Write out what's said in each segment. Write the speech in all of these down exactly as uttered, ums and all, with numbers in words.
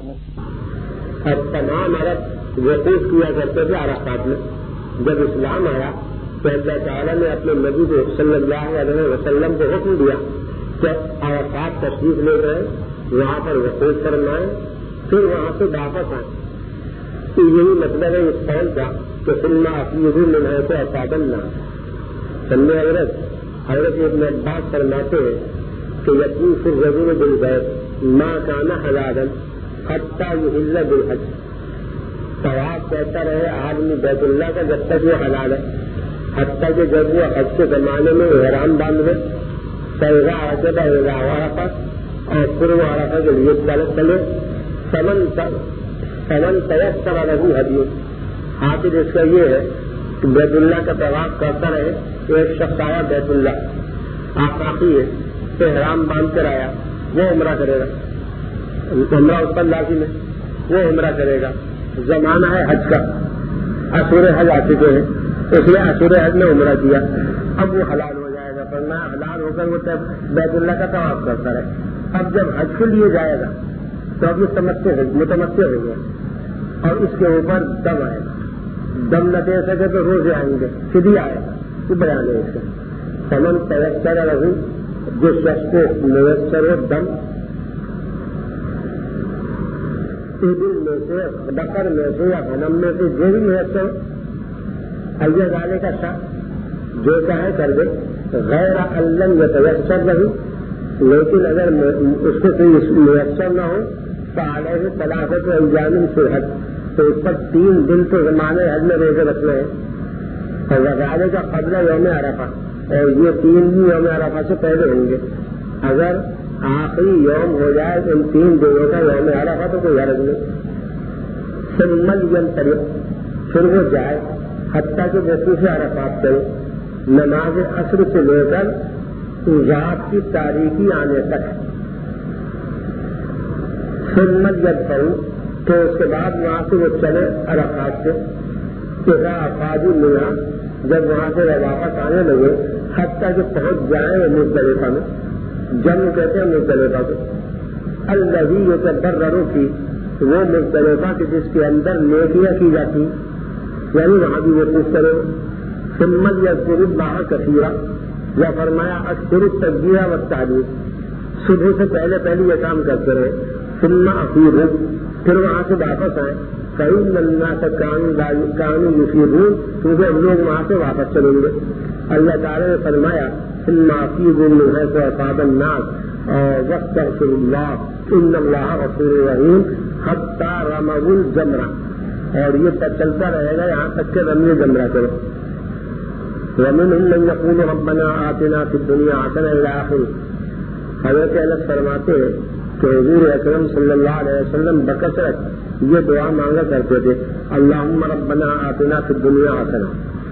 اور تمام عرب وقوف کیا کرتے تھے عرفات میں. جب اسلام آیا تو اللہ تعالیٰ نے اپنے نبی کو صلی اللہ علیہ وسلم کو حکم دیا کہ عرفات تشریف لے گئے, وہاں پر وقوف فرمائیں, پھر وہاں سے واپس آئیں. تو یہی مطلب ہے اس قول کا کہ سننا اپنی من ہے تو اصابن نہ سننے حضرت حضرت ابن عباس فرماتے ہیں کہ یقین سے ضرور بالبیت ماں کانا حلالا حتیٰ یحل بالحج. طواف کہتا رہے آدمی بیت اللہ کا جب تک وہ حلال ہے, حتیٰ کہ جب وہ حج کے زمانے میں احرام باندھ دے سیدا عقیدہ عرفہ اور پھر وہ عرفہ کے لیے چلے سمن سمن تیسر له ہدی. حاصل اس کا یہ ہے کہ بیت اللہ کا طواف کرتا رہے. ایک شخص آیا بیت اللہ آفاقی ہے, احرام باندھ کر آیا, وہ عمرہ کرے گا, عمرہ اس پر لازم ہے, وہ عمرہ کرے گا. زمانہ ہے حج کا, اشہر حج آ چکے ہیں, اس نے اشہر حج میں عمرہ کیا, اب وہ حلال ہو جائے گا. ورنہ حلال ہو کر وہ بیت اللہ کا طواف کرتا رہے. اب جب حج کے لیے جائے گا تو اب یہ متمتع ہو گیا اور اس کے اوپر دم آئے گا. دم نہ دے سکے تو روزے آئیں گے, فدیہ آئے گا. یہ بیان ہے اس کا. سمن تیسر رہو, جو شخص کو میسر ہو دم عیدل میں سے, بکر میں سے یا غنم میں سے جو بھی میسر اللہ والے کا شخص جو چاہے کر دے, غیر علم یا تیسر رہی, لیکن اگر اس کو کوئی میسر نہ ہو تو علیہ ثلاثۃ ایام فی الحج, تو اس پر تین دن کے زمانے حج میں روزے رکھنے ہیں. اور وغیرہ کا قبل یوم عرفہ, اور یہ تین دن یوم عرفہ سے پہلے ہوں گے. اگر آخری یوم ہو جائے ان تین دنوں کا یوم عرفہ تو کوئی حرج نہیں. پھر مل یم طریق پھر وہ جائے حتیٰ کہ وقوف عرفات کرے, نماز عصر سے لے کر رات کی تاریخی آنے تک. پھر مل یم کروں تو اس کے بعد وہاں سے وہ چلے عرفات سے, کہ افادی ملا جب وہاں سے واپس آنے لگے حتیٰ کہ پہنچ جائیں مزدلفہ میں. جنگ کہتے ہیں مزدلفہ کو. الذی یتبرر کی وہ مزدلفہ کے جس کے اندر نیکیاں کی جاتی, یعنی وہاں بھی وہ کچھ کرے. ثم یذکر اللہ کثیرا, یا فرمایا اکثر التکبیر والتحلیل, صبح سے پہلے پہلے یہ کام کرتے رہے. ثم افیضوا, پھر وہاں سے واپس آئے. فإن الناس كانوا يفيضون, کیونکہ ہم لوگ وہاں سے واپس چلیں گے. اللہ تعالیٰ نے فرمایا ثم افیضوا من حيث أفاض الناس واستغفروا الله إن الله غفور رحيم حتى رموا الجمرة, اور یہ چلتا رہے گا یہاں تک کہ رمی جمرہ کرو. ومنهم من يقول ربنا آتنا في الدنيا حسنة إلى آخره. حضرت انس فرماتے ہیں کہ حضور اکرم صلی اللہ علیہ وسلم بکثرت یہ دعا مانگا کرتے تھے, اللہم ربنا آتنا فی الدنیا حسنہ.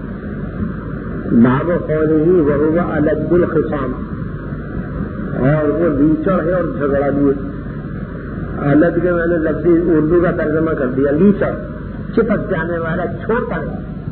باب قوله وهو ألد الخصام, اور وہ لیچڑ ہے اور جھگڑا بھی. الد کے میں نے لفظی اردو کا ترجمہ کر دیا, لیچڑ چپک جانے والا, چھوٹا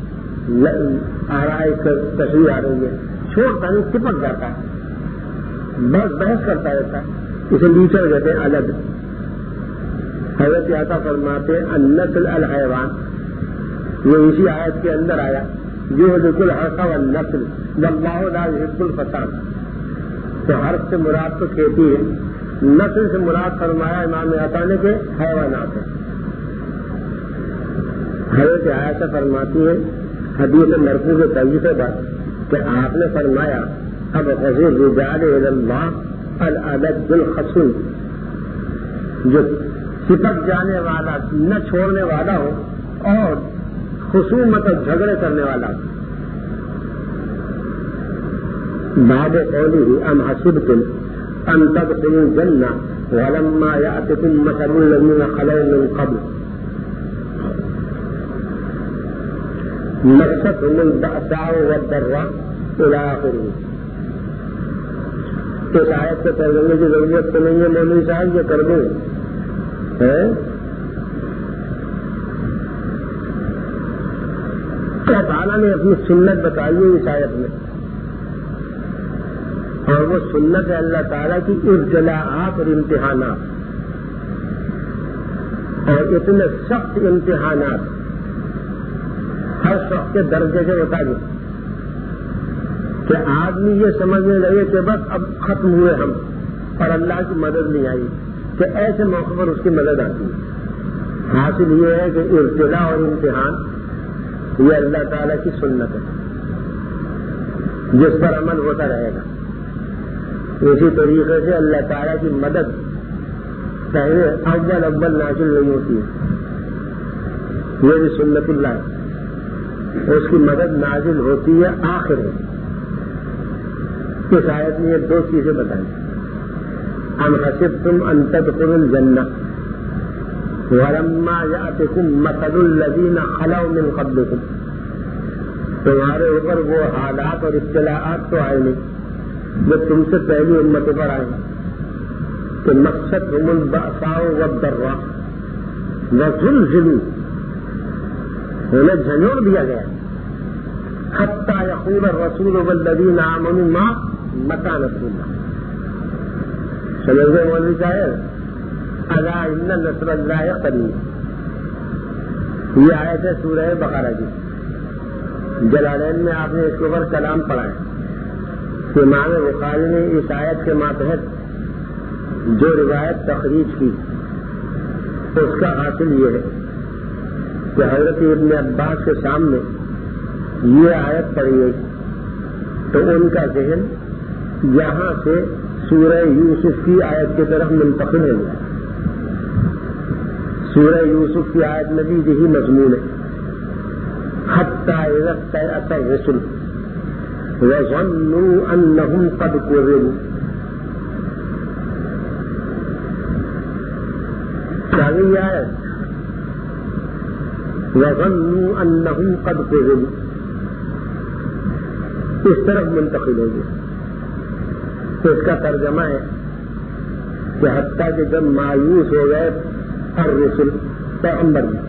آ رہا ہے, تصویر آ رہی ہے, چھوٹا نہیں چپک جاتا ہے, بس بحث کرتا رہتا ہے, اسے لیچڑ کہتے ہیں الد. حضرت عطا فرماتے النسل الحیوان, یہ اسی آیت کے اندر آیا جو ذکر الحرث والنسل واللہ لا یحب الفساد. تو حرث سے مراد تو کھیتی ہے, نسل سے مراد فرمایا امام عطا نے کہ حیوانات ہے. حضرت عائشہ فرماتی ہے حدیث مرفوع کے طریقے پر کہ آپ نے فرمایا اب غزیر رجال الی اللہ الالد الخصوم, جو چپک جانے والا نہ چھوڑنے والا ہو اور خصومت اور جھگڑے کرنے والا ہو. باب قوله ام حسبتم ان تدخلوا الجنة ولما يأتكم مثل الذين خلوا من قبل مستهم البأساء والضراء الى آخره. اس آیت سے ترجمے کی ضرورت تو نہیں ہے مولوی صاحب, یہ کر دیں. اللہ تعالیٰ نے اپنی سنت بتائی ہے اس آیت میں, اور وہ سنت ہے اللہ تعالیٰ کی ابتلاءات اور امتحانات. اور اتنے سخت امتحانات ہر شخص کے درجے کے مطابق کہ آدمی یہ سمجھنے لگے کہ بس اب ختم ہوئے ہم اور اللہ کی مدد نہیں آئی، کہ ایسے موقع پر اس کی مدد آتی ہے۔ حاصل یہ ہے کہ ابتلا اور امتحان یہ اللہ تعالیٰ کی سنت ہے جس پر عمل ہوتا رہے گا۔ اسی طریقے سے اللہ تعالیٰ کی مدد پہلے اول اول نازل نہیں ہوتی ہے، یہ بھی سنت اللہ ہے، اس کی مدد نازل ہوتی ہے آخر میں۔ اس آیت میں یہ دو چیزیں بتائیں، ام حسبتم ان تدخلوا الجنہ ولما یأتکم مثل الذین خلوا من قبلکم، تمہارے اوپر وہ حالات اور ابتلاءات تو آئے نہیں جو تم سے پہلی امتوں پر آئے کہ مستهم البأساء والضراء وزلزلوا، انہیں جھنجھوڑ دیا گیا حتی یقول الرسول والذین آمنوا معه متی نصر اللہ۔ سمجھ گئے مولوی صاحب؟ الا ان نصر اللہ قریب، یہ آیت ہے سورہ بقرہ کی۔ جلالین میں آپ نے اس کے اوپر کلام پڑھا ہے کہ امام بخاری نے اس آیت کے ماتحت جو روایت تخریج کی اس کا حاصل یہ ہے کہ حضرت ابن عباس کے سامنے یہ آیت پڑھی گئی تو ان کا ذہن یہاں سے سورہ یوسف کی آیت کی طرف منتقل ہو گیا۔ سورہ یوسف کی آیت میں بھی یہی مضمون ہے، حتی اذا استیأس الرسل وظنوا انہم قد کذبوا، یہ آیت وظنوا انہم قد کذبوا اس طرف منتقل ہوگی۔ تو اس کا ترجمہ ہے کہ حتیٰ کہ جب مایوس ہو گئے الرسل پیغمبر میں،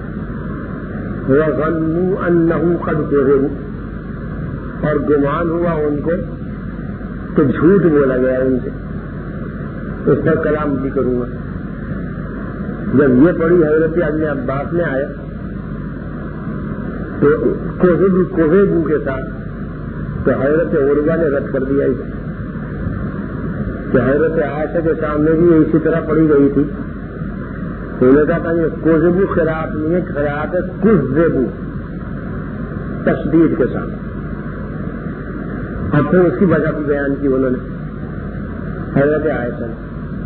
وظنوا انہم قد کذبوا، اور گمان ہوا ان کو تو جھوٹ بولا گیا ان سے، اس پر کلام بھی کروں گا۔ جب یہ پڑھی حضرت ابن عباس نے آیا تو کوہبو کوہبو کے ساتھ تو حضرت عروہ نے رد کر دیا اسے، کہ حضرت عائشہ کے سامنے بھی اسی طرح پڑھی گئی تھی۔ انہوں نے کہا تھا یہ کوہبو قرأت نہیں ہے، قرأت ہے کذبو تشدید کے ساتھ، اور پھر اس کی وجہ بھی بیان کی انہوں نے حضرت عائشہ نے۔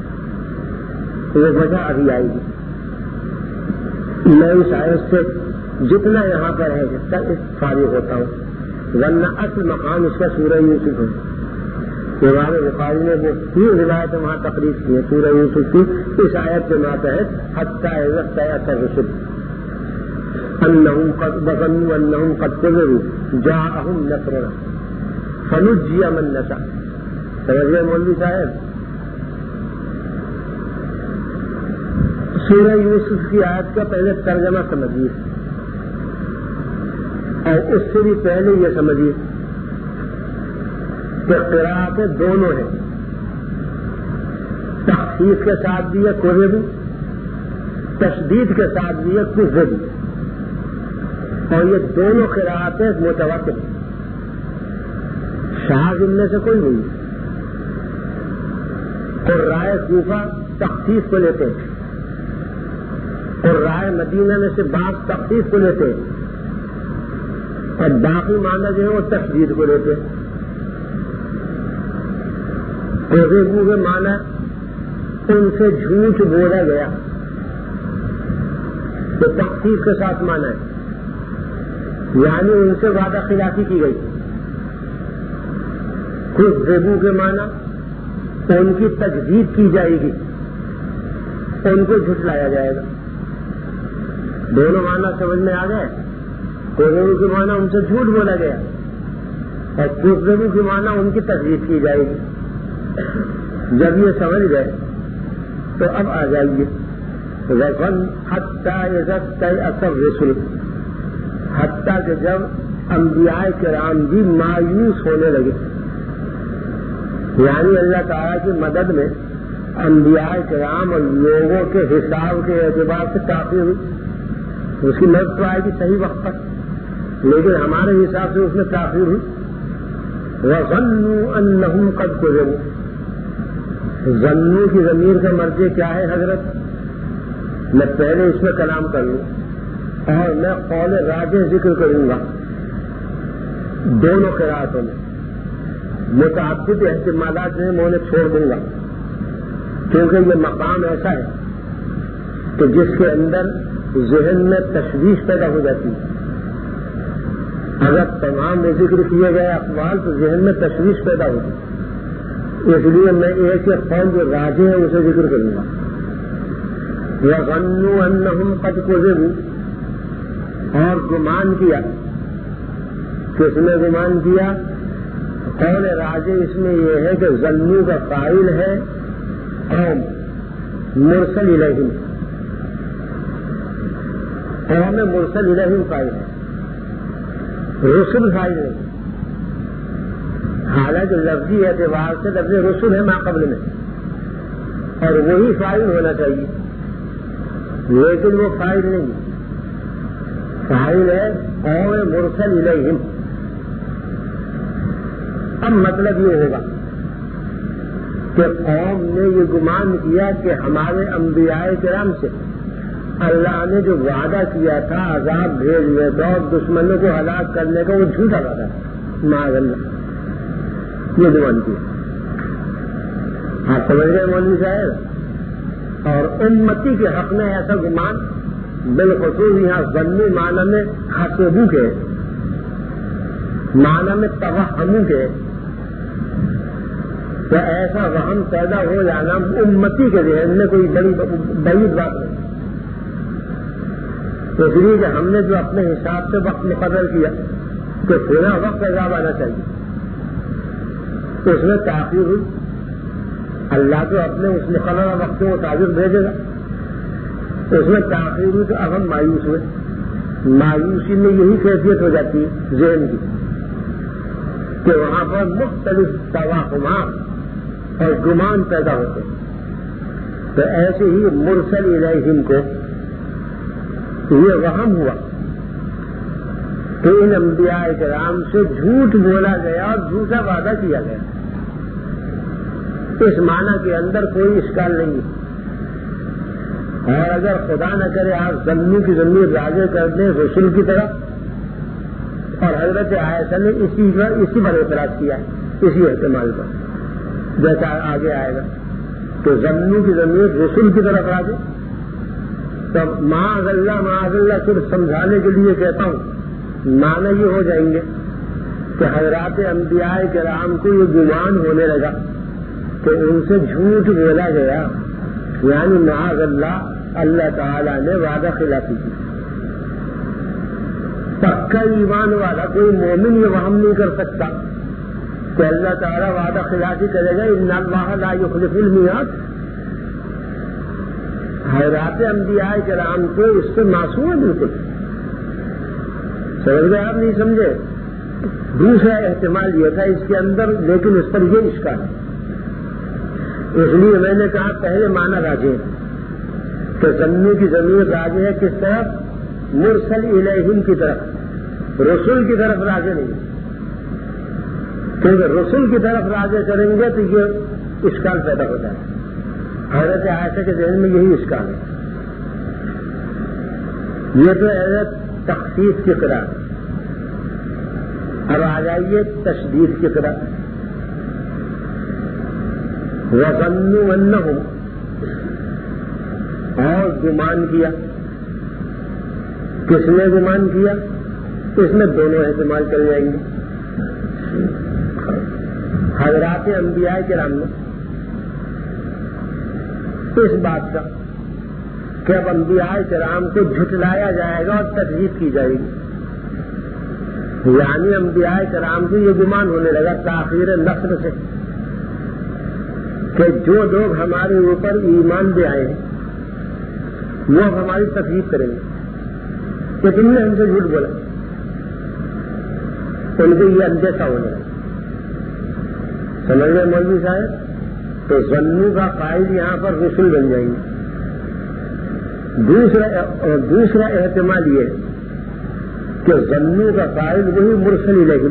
یہ وجہ ابھی آئے گی، میں اس آیت سے جتنا یہاں پر ہے جتنا فارغ ہوتا ہوں، ورنہ اصل مقام اس کا سورہ یوسف ہے۔ امام بخاری نے وہ تین روایتیں وہاں تقریر کی ہیں سورہ یوسف کی، اس آیت کے ماتحت حتی اذا استیأس الرسل انہم قد وظنوا انہم قد کذبوا جاءہم نصرنا فنجی من نشاء۔ سمجھ گئے مولوی صاحب؟ سورہ یوسف کی آیت کا پہلے ترجمہ سمجھیے اور اس سے بھی پہلے یہ سمجھیے کہ قرأتیں دونوں ہیں، تخفیف کے ساتھ بھی ہے کذبوا، تشدید کے ساتھ بھی ہے کذبوا، اور یہ دونوں قرأتیں متواتر ہیں، شاذ ان میں سے کوئی نہیں۔ قراء کوفہ تخفیف کو لیتے ہیں، قراء مدینہ میں سے بعض تخفیف کو لیتے ہیں، اور باقی معنی جو ہے وہ تشدید کو لیتے ہیں۔ کوہبو کے معنی ان سے جھوٹ بولا گیا، تو تخفیف کے ساتھ معنی ہے یعنی ان سے وعدہ خلافی کی گئی۔ کوہبو کے معنی ان کی تجدید کی جائے گی، ان کو جھٹلایا جائے گا۔ دونوں معنی سمجھ میں آ گئے؟ کوہبو کے معنی ان سے جھوٹ بولا گیا، اور کوہبو کے معنی ان کی تجدید کی جائے گی۔ جب یہ سمجھ گئے تو اب آ جائیے وَظَنَّ حَتَّى إِذَا اسْتَيْأَسَ الرُّسُلُ، حتیٰ کہ جب انبیاء کرام بھی مایوس ہونے لگے، یعنی اللہ تعالیٰ کی مدد میں انبیاء کرام اور لوگوں کے حساب کے اعتبار سے کافی ہوئی، اس کی مدد تو آئے گی صحیح وقت پر، لیکن ہمارے حساب سے اس میں کافی ہوئی۔ وَظَنُّوا أَنَّهُمْ قَدْ كُذِبُوا، ظنّو کی ضمیر کا مرجع کیا ہے حضرت؟ میں پہلے اس میں کلام کر لوں اور میں قول راجح ذکر کروں گا دونوں قرأتوں میں، متعدد احتمالات میں میں انہیں چھوڑ دوں گا، کیونکہ یہ مقام ایسا ہے کہ جس کے اندر ذہن میں تشویش پیدا ہو جاتی ہے۔ اگر تمام ذکر کیے گئے اقوال تو ذہن میں تشویش پیدا ہوتی، اس لیے میں ایک ایک قول جو راجح ہے اسے ذکر کروں گا۔ وَظَنُّوا أَنَّهُمْ قَدْ كُذِبُوا، اور گمان کیا، کس نے گمان کیا؟ قول راجح اس میں یہ ہے کہ ظنّو کا فاعل ہے قوم، مرسل الیہم، قوم مرسل الیہم فاعل ہے، رسل فاعل نہیں، حالانکہ لفظی اعتبار سے لفظ رسل ہے ما قبل میں اور وہی فاعل ہونا چاہیے، لیکن وہ فاعل نہیں، فاعل ہے قوم مرسل الیہم۔ اب مطلب یہ ہوگا کہ قوم نے یہ گمان کیا کہ ہمارے انبیاء کرام سے اللہ نے جو وعدہ کیا تھا عذاب بھیجنے کا اور دشمنوں کو ہلاک کرنے کا، وہ جھوٹا وعدہ تھا، معاذ اللہ، یہ گمان کیا۔ آپ سمجھ گئے مولوی صاحب؟ اور امتی کے حق میں ایسا گمان بالخصوص یہاں ظنّو معنی میں حسبو کے، معنی میں توہمو کے، تو ایسا وہم پیدا ہو جانا امتی کے ذہن میں کوئی بڑی بڑی بات نہیں، اس لیے کہ ہم نے جو اپنے حساب سے وقت مقرر کیا کہ پورا وقت عذاب آنا چاہیے، تو اس میں تاخیر ہوئی، اللہ تو اپنے اس مقررہ وقت کے مطابق بھیجے گا، اس میں تاخیر ہوئی تو اب ہم مایوس ہوئے۔ مایوسی میں یہی کیفیت ہو جاتی ہے ذہن کی کہ وہاں پر مختلف توہمات اور گمان پیدا ہوتے ہیں، تو ایسے ہی مرسل الیہم کو یہ وہم ہوا کہ ان انبیاء کرام سے جھوٹ بولا گیا اور جھوٹا وعدہ کیا گیا، اس معنی کے اندر کوئی اشکال نہیں ہے۔ اور اگر خدا نہ کرے آپ ظنّو کی ضمیر راجع کر دیں رسول کی طرف، اور حضرت عائشہ نے اسی پر اسی پر اعتراض کیا اسی احتمال پر، جیسا آگے آئے گا تو ظنّو کی ضمیر رسول کی طرف راجع، تو معاذ اللہ معاذ اللہ صرف سمجھانے کے لیے کہتا ہوں، معنی یہ ہو جائیں گے کہ حضرات انبیاء کرام کو یہ گمان ہونے لگا کہ ان سے جھوٹ بولا گیا، یعنی معاذ اللہ اللہ تعالیٰ نے وعدہ خلافی کی۔ پکا ایمان والا کوئی مومن یہ وہم نہیں کر سکتا کہ اللہ تعالیٰ وعدہ خلافی کرے گا، ان اللہ لا یخلف المیعاد۔ حضرات انبیاء کرام کو اس سے معصوم ہے بالکل، سمجھ گئے آپ؟ نہیں سمجھے؟ دوسرا احتمال یہ تھا اس کے اندر، لیکن اس پر یہ اشکال ہے، اس لیے میں نے کہا پہلے معنی راجع ہے کہ ظنّو کی ضمیر راجع ہے کس طرف؟ مرسل الیہم کی طرف، رسول کی طرف راجع نہیں، کیونکہ رسول کی طرف راجع کریں گے تو یہ اشکال پیدا ہو جائے۔ حضرت عائشہ کے ذہن میں یہی اشکال ہے۔ یہ تو ہے تخفیف کی قرآن، اب آ جائیے تشدید کی قرآن۔ وَظَنُّوا أَنَّهُمْ، اور گمان کیا، کس نے گمان کیا؟ اس میں دونوں احتمال چل جائیں گے۔ حضرات انبیاء کرام نے اس بات کا کہ اب انبیاء کرام کو جھٹلایا جائے گا اور تکذیب کی جائے گی، یعنی انبیاء کرام کو یہ گمان ہونے لگا تاخیر نصر سے کہ جو لوگ ہمارے اوپر ایمان دے آئے ہیں وہ ہماری تکذیب کریں گے کہ تم نے ہم سے جھوٹ بولا، ان کو یہ اندیشہ ہونے لگا۔ سمجھ گئے مولوی صاحب؟ تو ظنو کا فائل یہاں پر رسول بن جائیں گے. دوسرا دوسرا احتمال یہ کہ ظنو کا فائل وہی مرسل الیہم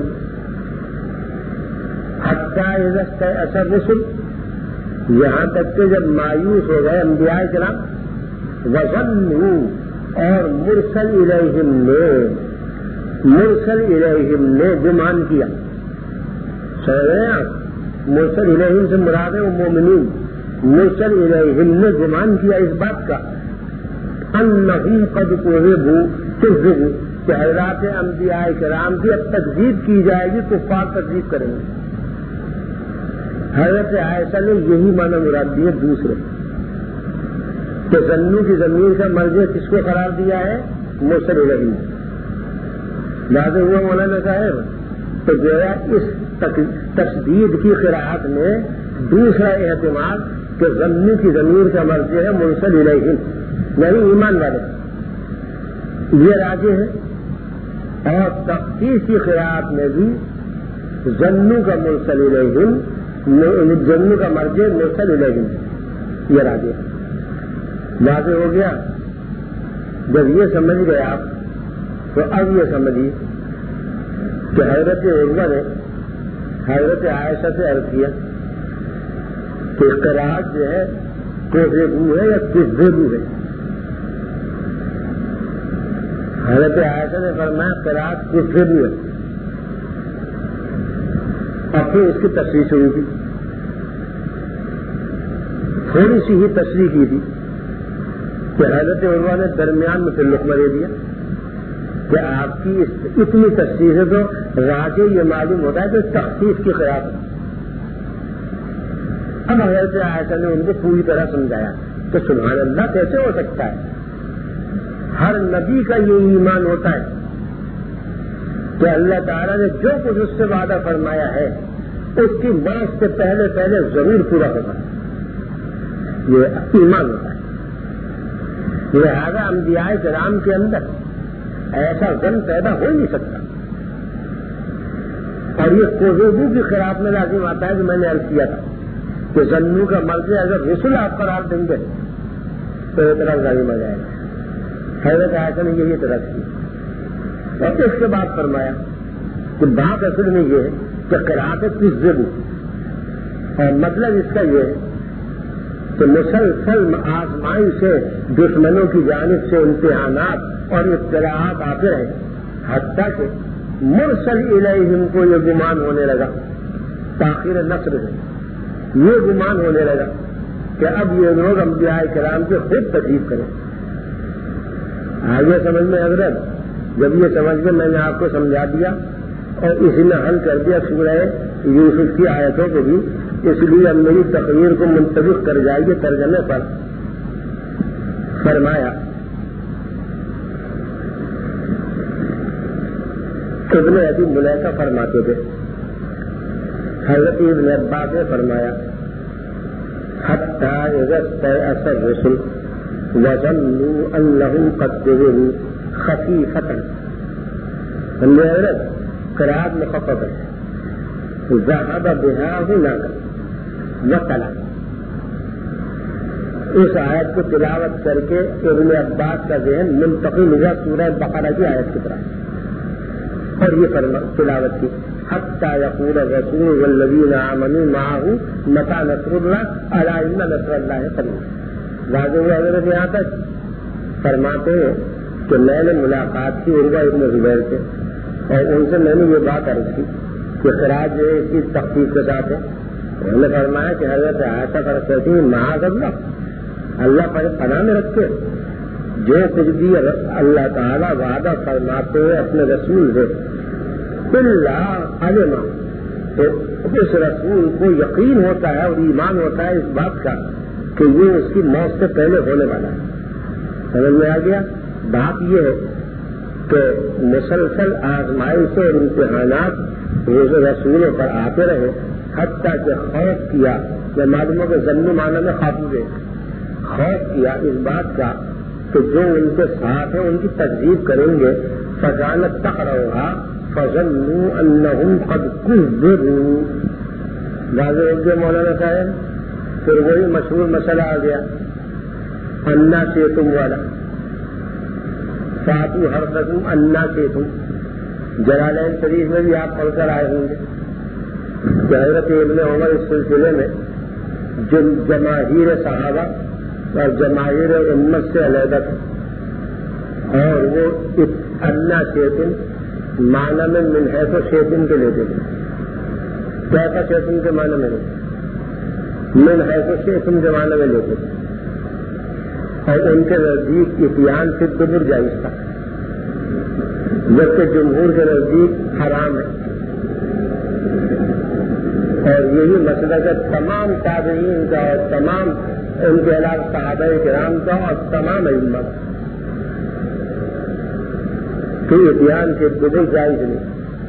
حتی اذا اثر رسل، یہاں تک کہ جب مایوس ہو گئے انبیاء کرام، وظنوا اور مرسل الیہم نے مرسل الیہم نے گمان کیا. سمجھ رہے ہیں آپ؟ مرسل الیہم سے مراد ہے وہ مومنین. مرسل الیہم نے گمان کیا اس بات کا انہم قد کذبوا کذبوا کہ حضرات انبیاء کرام کی اب تکذیب کی جائے گی، کفار تکذیب کریں گے. حضرت عائشہ نے یہی معنی مراد دیے دوسرے کہ ظنو کی ضمیر کا مرجع کس کو قرار دیا ہے؟ مرسل الیہم. واضح ہوا مولانا صاحب؟ تو گویا اس تشدید کی قراءت میں دوسرا احتمال کہ ظنو کی ضمیر کا مرجع ہے مرسل الیہم، یعنی ایمان والے، یہ راجح ہے. اور تخصیص کی قراءت میں بھی ظنو کا مرسل الیہم، ظنو کا مرجع مرسل الیہم، یہ راجح ہے. واضح ہو گیا؟ جب یہ سمجھ گئے آپ تو اب یہ سمجھیے کہ حضرت عروہ نے حضرت عائشہ سے عرض کیا کہ قراءت جو ہے کوذبوا ہے یا کذبوا ہے. حضرت عائشہ نے فرمایا قراءت کذبوا ہے. اور پھر اس کی تشریح ہوئی تھی، تھوڑی سی ہی تشریح کی تھی کہ حضرت عروہ نے درمیان میں پھر لقمہ دے دیا کہ آپ کی اتنی تشریح ہے تو راجع یہ معلوم ہوتا ہے کہ تخصیص کی قراءت. اب حضرت عائشہ نے ان کو پوری طرح سمجھایا کہ سبحان اللہ کیسے ہو سکتا ہے، ہر نبی کا یہ ایمان ہوتا ہے کہ اللہ تعالیٰ نے جو کچھ اس سے وعدہ فرمایا ہے اس کی بات سے پہلے پہلے ضرور پورا ہوگا. یہ ایمان ہوتا ہے. لہذا انبیاء کرام کے اندر ایسا ظن پیدا ہو نہیں سکتا. اور یہ کوذبوا کی قراءت میں لازم آتا ہے کہ میں نے عرض کیا تھا کہ ظنو کا مرجع اگر رسول آپ قرار دیں گے تو اعتراض لازم آ جائے گا. حضرت عائشہ نے یہی اعتراض کی اور اس کے بعد فرمایا کہ بات اصل میں یہ ہے کہ قراءت کذبوا، اور مطلب اس کا یہ ہے کہ مسلسل آزمائی سے دشمنوں کی جانب سے امتحانات اور اطلاعات آتے رہے حتیٰ کہ مرسل الیہم کو یہ گمان ہونے لگا تاخیر نصر ہے، یہ گمان ہونے لگا کہ اب یہ لوگ انبیاء کرام کے خود تکذیب کریں. آگے سمجھ میں حضرت جب یہ سمجھ کے میں نے آپ کو سمجھا دیا اور اسی میں حل کر دیا سورہ یوسف کی آیتوں کو بھی، اس لیے اب میری تقریر کو منطبق کر جائے گی ترجمے پر. فرمایا ابن ابی ملیکہ فرماتے تھے، حضرت ابن عباس نے فرمایا حتی اذا استیأس الرسل وظنوا انهم قد كذبوا خفیفۃ. سمجھے حضرت؟ قراءت مخفف ہے. ذهب بها هناك وقلا. اس آیت کو تلاوت کر کے ابن عباس کا ذہن منتقل ہوا سورہ بقرہ کی آیت کی طرف اور یہ تلاوت کی حتی یقول الرسول والذین آمنوا معه متی نصر اللہ الا ان نصر اللہ قریب. واضح ہوا حضرت یہاں تک. فرماتے ہیں کہ میں نے ملاقات کی عروہ ابن زبیر سے اور ان سے میں نے یہ بات عرض کی کہ قراءت جو ہے اس کی تخفیف کے ساتھ ہے. انہوں نے فرمایا کہ حضرت عائشہ فرض کرتی ہیں معاذ اللہ، اللہ پر پناہ میں رکھتے جو کچھ بھی اللہ تعالیٰ وعدہ فرماتے ہیں اپنے رسول سے اللہ علما، تو اس رسول کو یقین ہوتا ہے اور ایمان ہوتا ہے اس بات کا کہ یہ اس کی موت سے پہلے ہونے والا ہے. سمجھ میں آ گیا؟ بات یہ ہے کہ مسلسل آزمائش اور امتحانات رسولوں پر آتے رہے حتیٰ کہ خوف کیا، یا معلوموں کے ضمنی معنی میں خاطر خوف کیا اس بات کا کہ جو ان کے ساتھ ہیں ان کی تکذیب کریں گے. فجانت تقرؤھا فظنوا انہم قد کذبوا. واضح ہو گیا مولانا صاحب؟ پھر وہی مشہور مسئلہ آ گیا انا سے تم والا فاتو ہر قسم انا سے تم. جلالین شریف میں بھی آپ پڑھ کر آئے ہوں گے کہ حضرت ابن عمر اس سلسلے میں جن جماہیر صحابہ اور جماہیر امت سے علیحدہ تھے اور وہ انا شیتن معنی میں من ہے تو شیتن کے لیتے تھے. کیسا شیتن کے معنی میں من ہے تو شیتن کے معنی میں لیتے تھے اور ان کے نزدیک اتیان سے دبر جائز تھا جبکہ جمہور کے نزدیک حرام ہے. اور یہی مسئلہ ہے تمام تابعین کا اور تمام ان کے علاوہ صحابہ کرام کا اور تمام ائمہ کہ اتیان سے دبر جائز نہیں.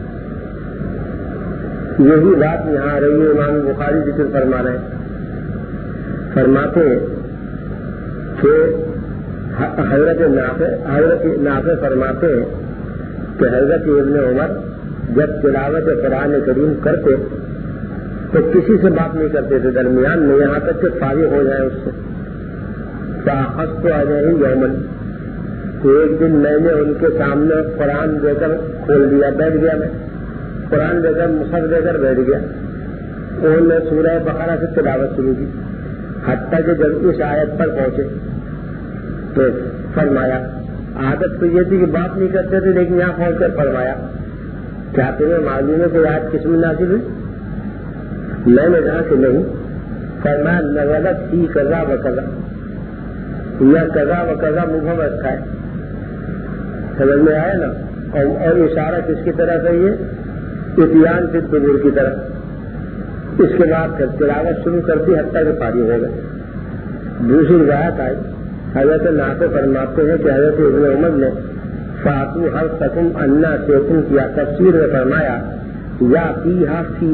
یہی بات یہاں آ رہی ہے. امام بخاری ذکر فرما رہے ہیں فرماتے ہیں کہ حضرت نافع حضرت نافع فرماتے ہیں کہ حضرت ابن عمر جب تلاوت قرآن کریم کرتے تو کسی سے بات نہیں کرتے تھے درمیان میں یہاں تک کہ فارغ ہو جائے اس سے. فاخذت تو آ جائے یومن ایک دن میں نے ان کے سامنے قرآن دے کر کھول دیا بیٹھ گیا میں قرآن دے کر مصحف دے کر بیٹھ گیا. انہوں نے سورہ بقرہ سے تلاوت شروع کی حتیٰ کہ جب اس آیت پر پہنچے تو فرمایا عادت تو یہ تھی کہ بات نہیں کرتے تھے لیکن یہاں پہنچ کر فرمایا کیا تمہیں معلوم ہے کہ آج کس میں نازل ہوئی؟ میں نے کہا کہ نہیں. فرمایا نزلت فی کذا و کذا یا کذا و کذا مبہم رکھا ہے. سمجھ میں آیا نا. اور, اور اشارہ کس کی طرف ہے یہ اتیان سے دبر کی طرف. اس کے بعد پھر تلاوت شروع کرتی حتیٰ کہ فارغ ہو گئے. دوسری روایت آئی حضرت نافع فرماتے ہیں کہ حضرت ابن عمر نے فاتو ہر قسم انا شیتن کیا تفسیر میں فرمایا یا فی ہا فی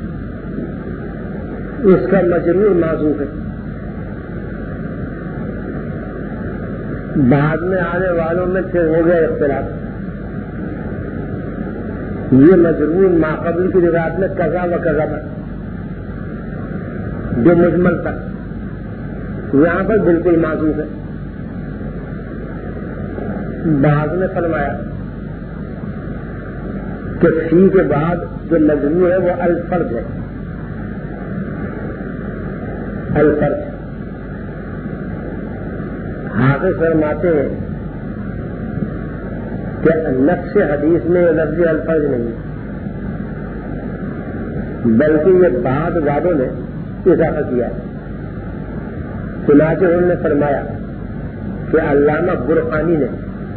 اس کا مجرور معذوف ہے. بعد میں آنے والوں میں پھر ہو گیا اختلاف. یہ مجرور ماقبل کی روایت میں قضا و قضا تھا جو مجمل تھا یہاں پر بالکل معذوف ہے. بعد میں فرمایا کہ فی کے بعد جو مجرور ہے وہ الفرد ہے. الفرد حافظ فرماتے ہیں کہ نفس حدیث میں یہ لفظ الفرد نہیں بلکہ یہ بعد وعدوں نے اضافہ کیا ہے. چنانچہ انہوں نے فرمایا کہ علامہ برقانی نے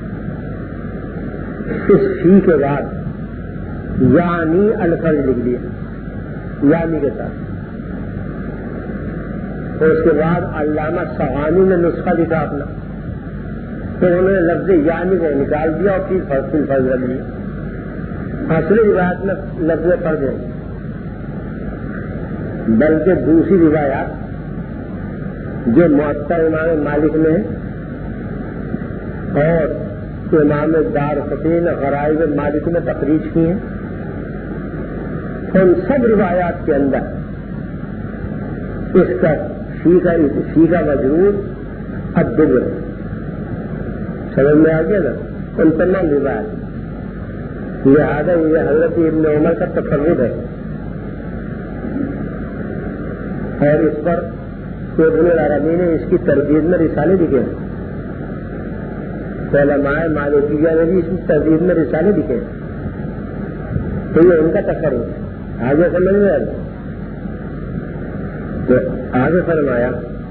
اس فی کے بعد یعنی الفرد لکھ دیا یعنی کے ساتھ. اور اس کے بعد علامہ سغانی نے نسخہ لکھا اپنا تو انہوں نے لفظ یعنی کو نکال دیا اور پھر فرض فرض رکھ لیا. اصلی روایت میں لفظ فرض ہے بلکہ دوسری روایات جو معطا امام مالک نے اور امام دار فتین غرائب مالک نے تخریج کی ہیں ان سب روایات کے اندر اس کا فی کا فی کا مجرور الدبر سمجھ میں آ گیا نا ان تمام روایات. لہٰذا یہ حضرت ابن عمر کا تصور ہے اور اس پر ابن العربی نے اس کی تردید میں رسالے لکھے ہیں. علماء مالکیہ نے بھی اس کی تردید میں رسالے لکھے ہیں. تو یہ ان کا تصور ہے. آگے سمجھ میں آئے تو آگے فرمایا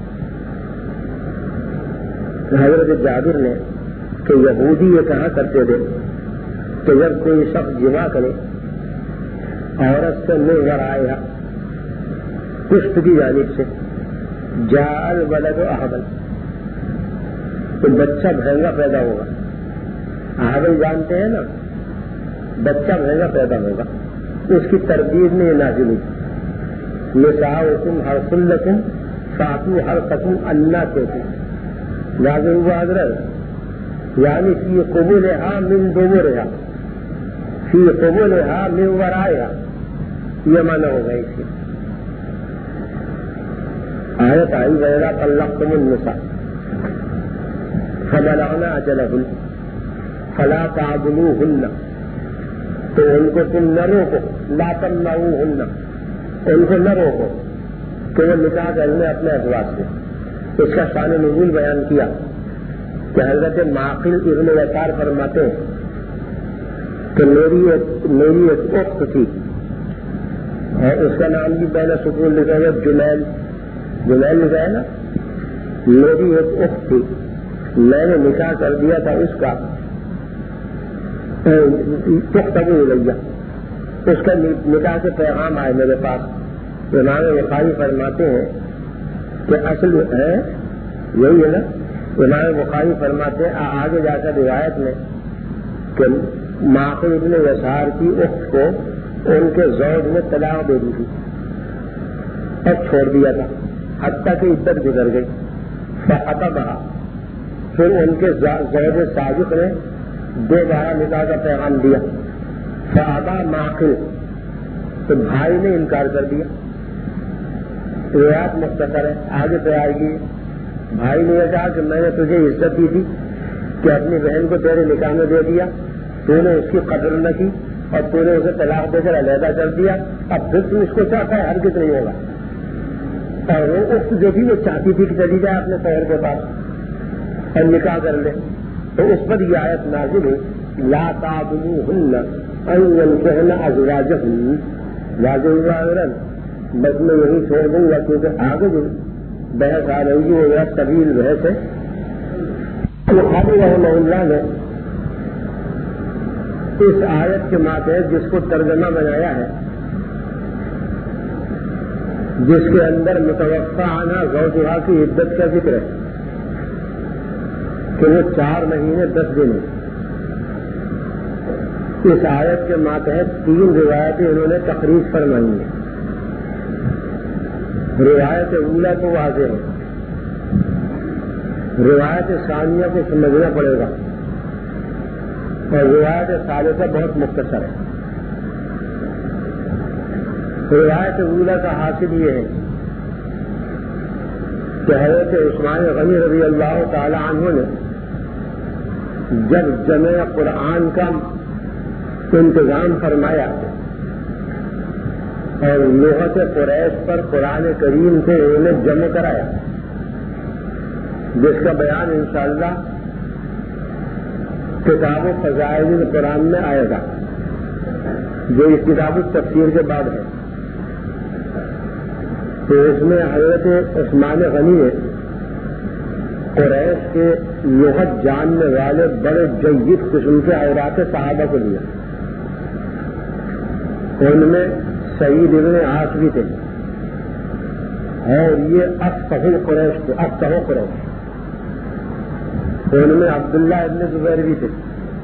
حضرت جابر نے کہ یہودی یہ کہا کرتے تھے کہ جب کوئی شخص جمع کرے عورت سے منہ ورائے پشت کی جانب سے جال ولد و احبل تو بچہ بھینگا پیدا ہوگا. احبل جانتے ہیں نا بچہ بھینگا پیدا ہوگا. اس کی تردید میں یہ نازل ہوئی نساؤکم حرث لکم فاتوا حرثکم انا شئتم واضح ہوا حضرت یعنی فی قبولها من دبرها فی قبولها من ورائها یہ معنی ہوگا اس کے. آیت آئی وَإِذَا طَلَّقْتُمُ النِّسَاءَ فَبَلَغْنَ أَجَلَهُنَّ فَلَا تَعْضُلُوهُنَّ، تو ان کو تم نہ روکو، لا تمنعوهن، ان کو نہ روکو کہ وہ نکاح کر لیں اپنے ازواج سے. اس کا شان نزول بیان کیا کہ حضرت معقل ابن یسار فرماتے ہیں کہ میری ایک میری ایک اخت تھی اور اس کا نام بھی پہلے سکون لکھا ہے جمیل، جمیل لکھا ہے نا. میری ایک اخت تھی، میں نے نکاح کر دیا تھا اس کا تختبو الیہ، اس کا نکاح کے پیغام آئے میرے پاس. امام بخاری فرماتے ہیں کہ اصل ہے یہی ہے نا. امام بخاری فرماتے ہیں آگے جا کر روایت میں کہ معقل ابن یسار کی اخت کو ان کے زوج نے طلاق دے دی تھی اور چھوڑ دیا تھا حتیٰ کہ عدت گزر گئی. فخطبها، پھر ان کے زوج سابق نے دوبارہ نکاح کا پیغام دیا. فابا معقل، تو بھائی نے انکار کر دیا. روایت مختصر ہے، آگے پہ آئے گی. بھائی نے یہ کہا کہ میں نے تجھے عزت دی تھی کہ اپنی بہن کو تیرے نکاح میں دے دیا، تو نے اس کی قدر نہ کی اور تو نے اسے طلاق دے کر علیحدہ کر دیا. اب پھر تم اس کو چاہتا ہے، ہرگز نہیں ہوگا. اور وہ اخت جو بھی وہ چاہتی تھی کہ چلی جائے اپنے شوہر کے پاس اور نکاح کر لے، تو اس پر یہ آیت نازل ہوئی لا تعضلوهن ان ينكحن ازواجهن. واضح ہوا ہے، بس میں یہی چھوڑ دوں گا کیونکہ آگے جو بحث آ رہی ہے وہ طویل بحث ہے. بخاری رحمہ اللہ نے اس آیت کے ماتحت جس کو ترجمہ بنایا ہے، جس کے اندر متوفی عنہا زوجہا کی عدت کا ذکر ہے کہ وہ چار مہینے دس دن. اس آیت کے ماتحت تین روایتیں انہوں نے تخریج فرمائی ہیں. روایت اولا تو واضح ہے، روایت ثانیہ کو سمجھنا پڑے گا، اور روایت ثالثہ بہت مختصر ہے. روایت اولا کا حاصل یہ ہے کہ حضرت عثمان غنی رضی اللہ تعالی عنہ نے جب جمع قرآن کا انتظام فرمایا اور لغت قریش پر قرآن کریم سے انہیں جمع کرایا، جس کا بیان انشاءاللہ کتاب فضائل قرآن میں آئے گا، جو اس کتاب تفسیر کے بعد ہے. تو اس میں حضرت عثمان غنی نے قریش کے لغت جاننے والے بڑے جید قسم کے اوراق صحابہ کو لیا. ان میں سعید ابن عاص بھی تھے اور یہ افقہ قریش تھے، افقہ قریش. ان میں عبداللہ ابن زبیر بھی تھے،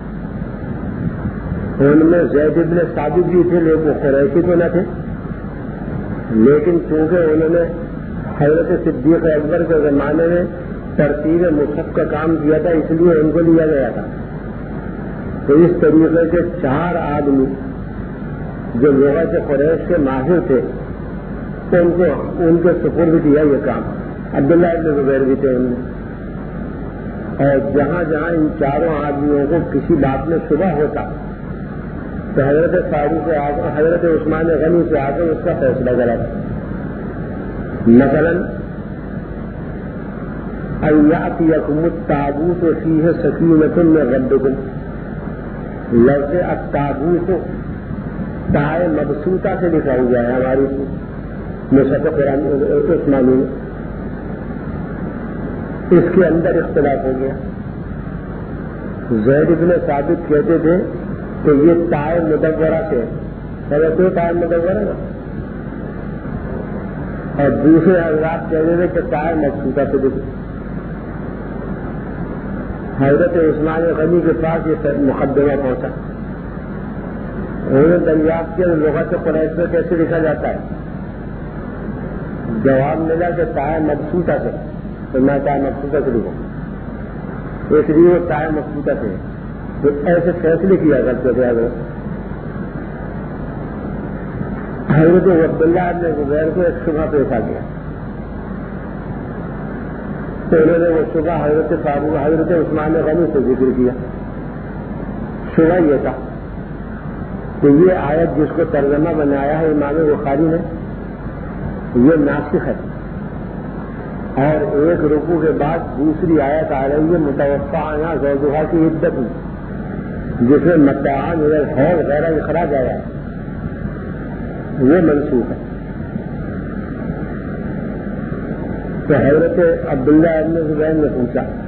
ان میں زید ابن ثابت بھی تھے، لیکن وہ قریشی تو نہ تھے، لیکن چونکہ انہوں نے حضرت صدیق اکبر کے زمانے میں ترتیب مصحف کا کام کیا تھا، اس لیے ان کو لیا گیا تھا. تو اس طریقے سے چار آدمی جو لغت قریش کے ماہر تھے ان کو ان کے سپرد دیا یہ کام. عبداللہ ابن زبیر بھی تھے ان میں. اور جہاں جہاں ان چاروں آدمیوں کو کسی بات میں شبہ ہوتا تو حضرت فاروق سے آ کر حضرت عثمان غنی سے آ کر اس کا فیصلہ کرا تھا. مثلاً ایاتیکم التابوت فیہ سکینۃ من ربکم، لفظ التابوت تائے مبسوطہ سے لکھا ہوا ہے ہماری مصحف قرآن عثمانی میں. اس کے اندر اختلاف ہو گیا. زید بن ثابت کہتے تھے کہ یہ تائے مدورہ سے ہے، تو تائے مدورہ ہے نا، اور دوسرے حضرات کہتے تھے کہ تائے مبسوطہ سے لکھے. حضرت عثمان غنی کے پاس یہ مقدمہ پہنچا، انہوں نے دریافت کیا لغت قریش میں کیسے لکھا جاتا ہے. جواب ملا کہ تائے مبسوطہ سے، تو میں تائے مبسوطہ سے لکھوں، اس لیے وہ تائے مبسوطہ سے. تو ایسے فیصلے کیا کرتے تھے. حضرت عبداللہ ابن زبیر کو ایک شبہ پیش آ گیا تو انہوں نے وہ شبہ حضرت فاروق حضرت عثمان غنی سے ذکر کیا. شبہ یہ تھا کہ یہ آیت جس کو ترجمہ بنایا ہے امام بخاری نے یہ ناسخ ہے، اور ایک رکوع کے بعد دوسری آیت آ رہی ہے متوفعہ زوجہا کی عدت میں، جس میں متاعا من الحول غیر اخراج آیا ہے، وہ منسوخ ہے. تو حضرت عبداللہ ابن زبیر نے پوچھا